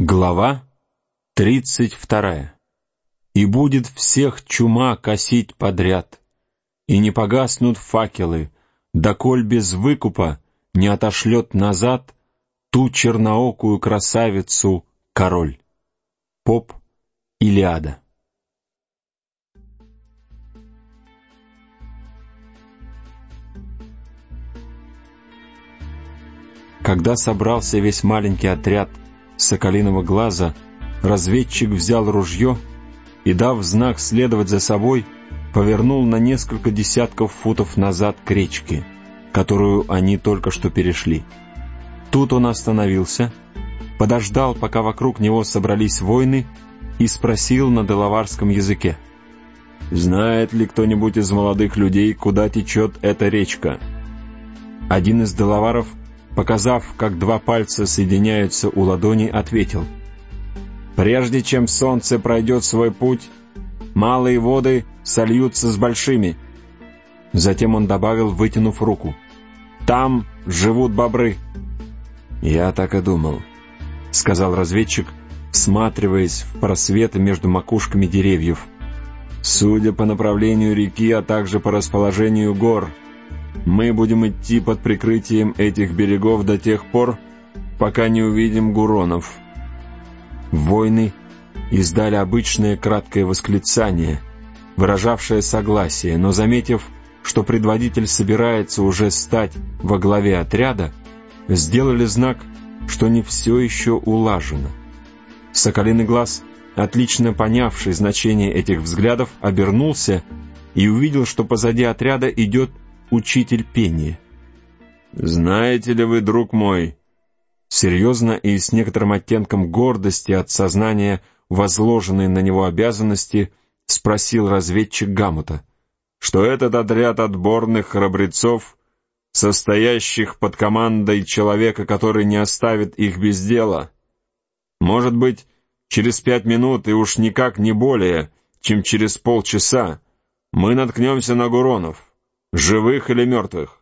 Глава 32. «И будет всех чума косить подряд, и не погаснут факелы, доколь без выкупа не отошлет назад ту черноокую красавицу король». Поп Илиада. Когда собрался весь маленький отряд Соколиного глаза, разведчик взял ружье и, дав знак следовать за собой, повернул на несколько десятков футов назад к речке, которую они только что перешли. Тут он остановился, подождал, пока вокруг него собрались воины, и спросил на делаварском языке: «Знает ли кто-нибудь из молодых людей, куда течет эта речка?» Один из делаваров, показав, как два пальца соединяются у ладони, ответил: «Прежде чем солнце пройдет свой путь, малые воды сольются с большими». Затем он добавил, вытянув руку: «Там живут бобры». «Я так и думал», — сказал разведчик, всматриваясь в просветы между макушками деревьев. «Судя по направлению реки, а также по расположению гор, мы будем идти под прикрытием этих берегов до тех пор, пока не увидим гуронов». Воины издали обычное краткое восклицание, выражавшее согласие, но, заметив, что предводитель собирается уже стать во главе отряда, сделали знак, что не все еще улажено. Соколиный глаз, отлично понявший значение этих взглядов, обернулся и увидел, что позади отряда идет учитель пения. «Знаете ли вы, друг мой, — серьезно и с некоторым оттенком гордости от сознания возложенной на него обязанности, спросил разведчик Гамута, — что этот отряд отборных храбрецов, состоящих под командой человека, который не оставит их без дела, может быть, через 5 минут и уж никак не более, чем через полчаса, мы наткнемся на гуронов, живых или мертвых?»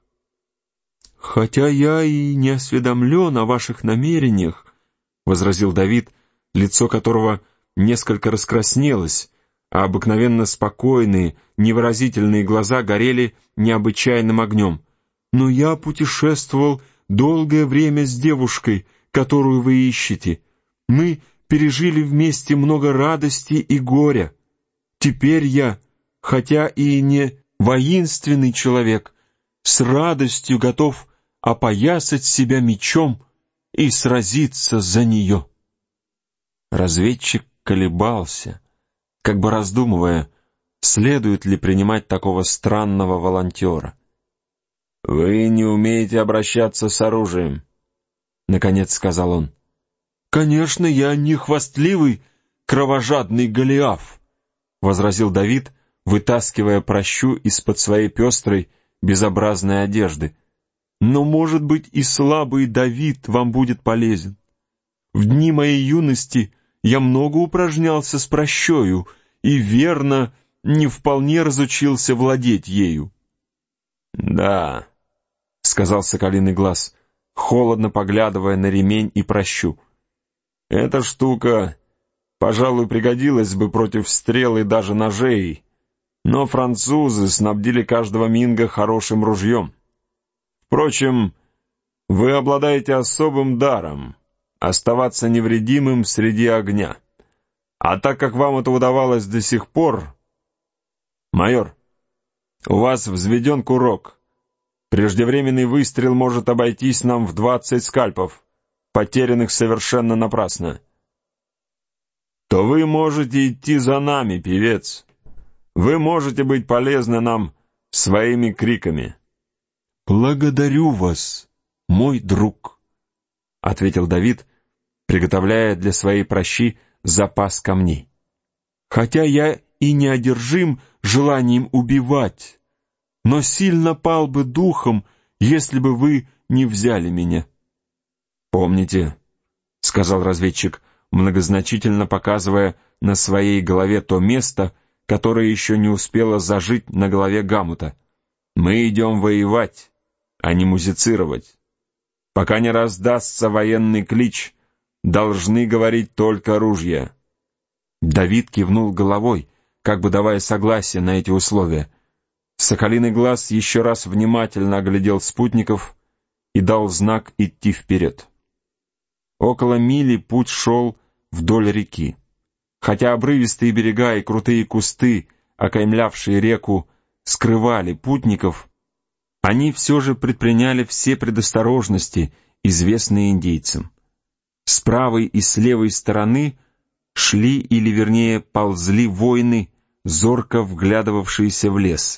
«Хотя я и не осведомлен о ваших намерениях, — возразил Давид, лицо которого несколько раскраснелось, а обыкновенно спокойные, невыразительные глаза горели необычайным огнем, — но я путешествовал долгое время с девушкой, которую вы ищете. Мы пережили вместе много радости и горя. Теперь я, хотя и не воинственный человек, с радостью готов опоясать себя мечом и сразиться за нее». Разведчик колебался, как бы раздумывая, следует ли принимать такого странного волонтера. «Вы не умеете обращаться с оружием», — наконец сказал он. «Конечно, я не хвастливый, кровожадный Голиаф», — возразил Давид, вытаскивая пращу из-под своей пестрой, безобразной одежды. «Но, может быть, и слабый Давид вам будет полезен. В дни моей юности я много упражнялся с пращою и, верно, не вполне разучился владеть ею». «Да», — сказал Соколиный глаз, холодно поглядывая на ремень и пращу, — «эта штука, пожалуй, пригодилась бы против стрел и даже ножей, но французы снабдили каждого минга хорошим ружьем. Впрочем, вы обладаете особым даром — оставаться невредимым среди огня. А так как вам это удавалось до сих пор... Майор, у вас взведен курок. Преждевременный выстрел может обойтись нам в 20 скальпов, потерянных совершенно напрасно. То вы можете идти за нами, певец. Вы можете быть полезны нам своими криками». «Благодарю вас, мой друг», — ответил Давид, приготовляя для своей пращи запас камней. «Хотя я и не одержим желанием убивать, но сильно пал бы духом, если бы вы не взяли меня». «Помните, — сказал разведчик, многозначительно показывая на своей голове то место, которое еще не успело зажить на голове Гамута, — мы идем воевать, а не музицировать. Пока не раздастся военный клич, должны говорить только ружья». Давид кивнул головой, как бы давая согласие на эти условия. Соколиный глаз еще раз внимательно оглядел спутников и дал знак идти вперед. Около мили путь шел вдоль реки. Хотя обрывистые берега и крутые кусты, окаймлявшие реку, скрывали путников, они все же предприняли все предосторожности, известные индейцам. С правой и с левой стороны шли, или вернее ползли воины, зорко вглядывавшиеся в лес.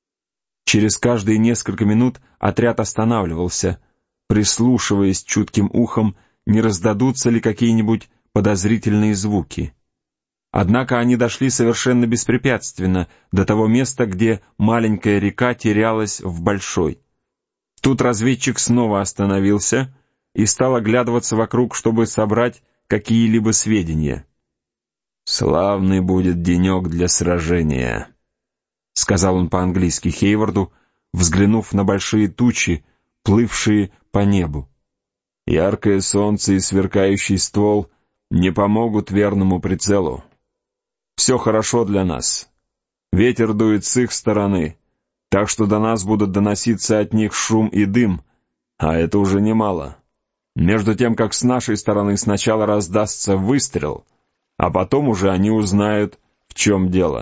Через каждые несколько минут отряд останавливался, прислушиваясь чутким ухом, не раздадутся ли какие-нибудь подозрительные звуки. Однако они дошли совершенно беспрепятственно до того места, где маленькая река терялась в большой. Тут разведчик снова остановился и стал оглядываться вокруг, чтобы собрать какие-либо сведения. «Славный будет денек для сражения», — сказал он по-английски Хейварду, взглянув на большие тучи, плывшие по небу. «Яркое солнце и сверкающий ствол не помогут верному прицелу. Все хорошо для нас. Ветер дует с их стороны, так что до нас будут доноситься от них шум и дым, а это уже немало. Между тем, как с нашей стороны сначала раздастся выстрел, а потом уже они узнают, в чем дело.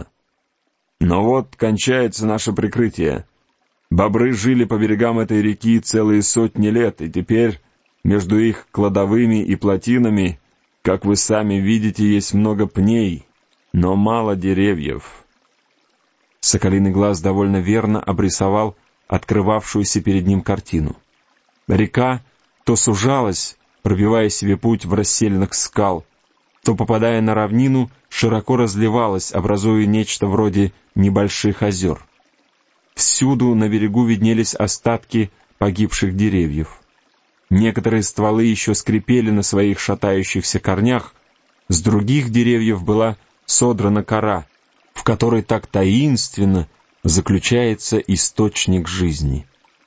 Но вот кончается наше прикрытие. Бобры жили по берегам этой реки целые сотни лет, и теперь между их кладовыми и плотинами, как вы сами видите, есть много пней, но мало деревьев». Соколиный глаз довольно верно обрисовал открывавшуюся перед ним картину. Река то сужалась, пробивая себе путь в расселинах скал, то, попадая на равнину, широко разливалась, образуя нечто вроде небольших озер. Всюду на берегу виднелись остатки погибших деревьев. Некоторые стволы еще скрипели на своих шатающихся корнях, с других деревьев была содрана кора, в которой так таинственно заключается источник жизни.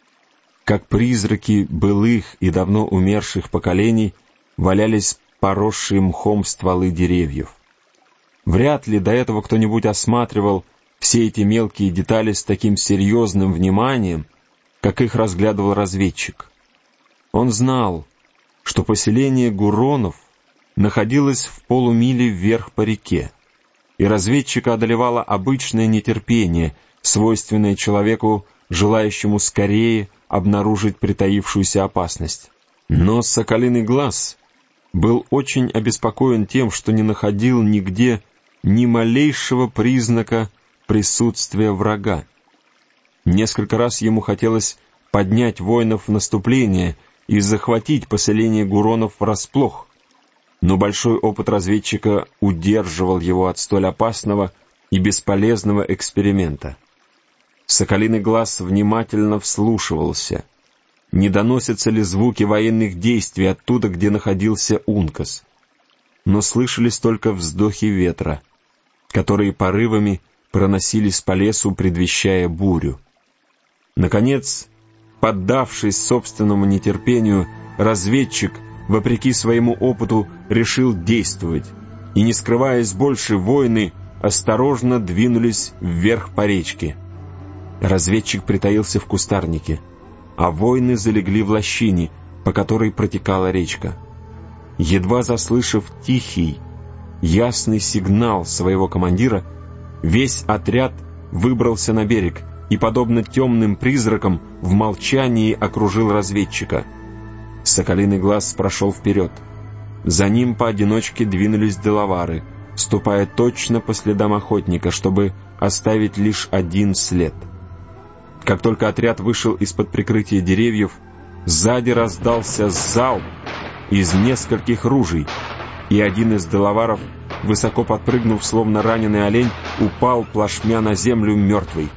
Как призраки былых и давно умерших поколений валялись поросшие мхом стволы деревьев. Вряд ли до этого кто-нибудь осматривал все эти мелкие детали с таким серьезным вниманием, как их разглядывал разведчик. Он знал, что поселение Гуронов находилось в полумиле вверх по реке, и разведчика одолевало обычное нетерпение, свойственное человеку, желающему скорее обнаружить притаившуюся опасность. Но Соколиный глаз был очень обеспокоен тем, что не находил нигде ни малейшего признака присутствия врага. Несколько раз ему хотелось поднять воинов в наступление и захватить поселение Гуронов врасплох, но большой опыт разведчика удерживал его от столь опасного и бесполезного эксперимента. Соколиный глаз внимательно вслушивался, не доносятся ли звуки военных действий оттуда, где находился Ункас. Но слышались только вздохи ветра, которые порывами проносились по лесу, предвещая бурю. Наконец, поддавшись собственному нетерпению, разведчик, вопреки своему опыту, решил действовать, и, не скрываясь больше, воины осторожно двинулись вверх по речке. Разведчик притаился в кустарнике, а воины залегли в лощине, по которой протекала речка. Едва заслышав тихий, ясный сигнал своего командира, весь отряд выбрался на берег и, подобно темным призракам, в молчании окружил разведчика. Соколиный глаз прошел вперед. За ним поодиночке двинулись делавары, ступая точно по следам охотника, чтобы оставить лишь один след. Как только отряд вышел из-под прикрытия деревьев, сзади раздался залп из нескольких ружей, и один из делаваров, высоко подпрыгнув, словно раненый олень, упал плашмя на землю мертвый.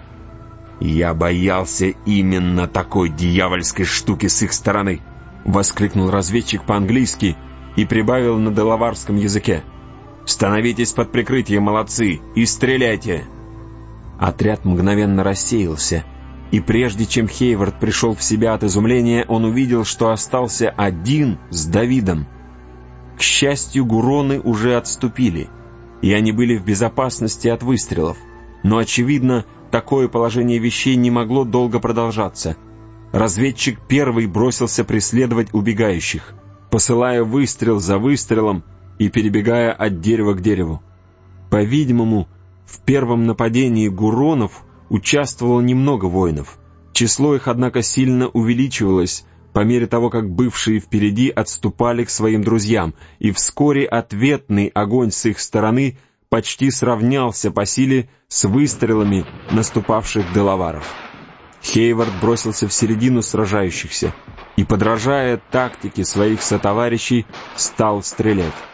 «Я боялся именно такой дьявольской штуки с их стороны!» — воскликнул разведчик по-английски и прибавил на делаварском языке: «Становитесь под прикрытием, молодцы, и стреляйте!» Отряд мгновенно рассеялся, и прежде чем Хейвард пришел в себя от изумления, он увидел, что остался один с Давидом. К счастью, гуроны уже отступили, и они были в безопасности от выстрелов. Но, очевидно, такое положение вещей не могло долго продолжаться. Разведчик первый бросился преследовать убегающих, посылая выстрел за выстрелом и перебегая от дерева к дереву. По-видимому, в первом нападении гуронов участвовало немного воинов. Число их, однако, сильно увеличивалось по мере того, как бывшие впереди отступали к своим друзьям, и вскоре ответный огонь с их стороны почти сравнялся по силе с выстрелами наступавших делаваров. Хейвард бросился в середину сражающихся и, подражая тактике своих сотоварищей, стал стрелять.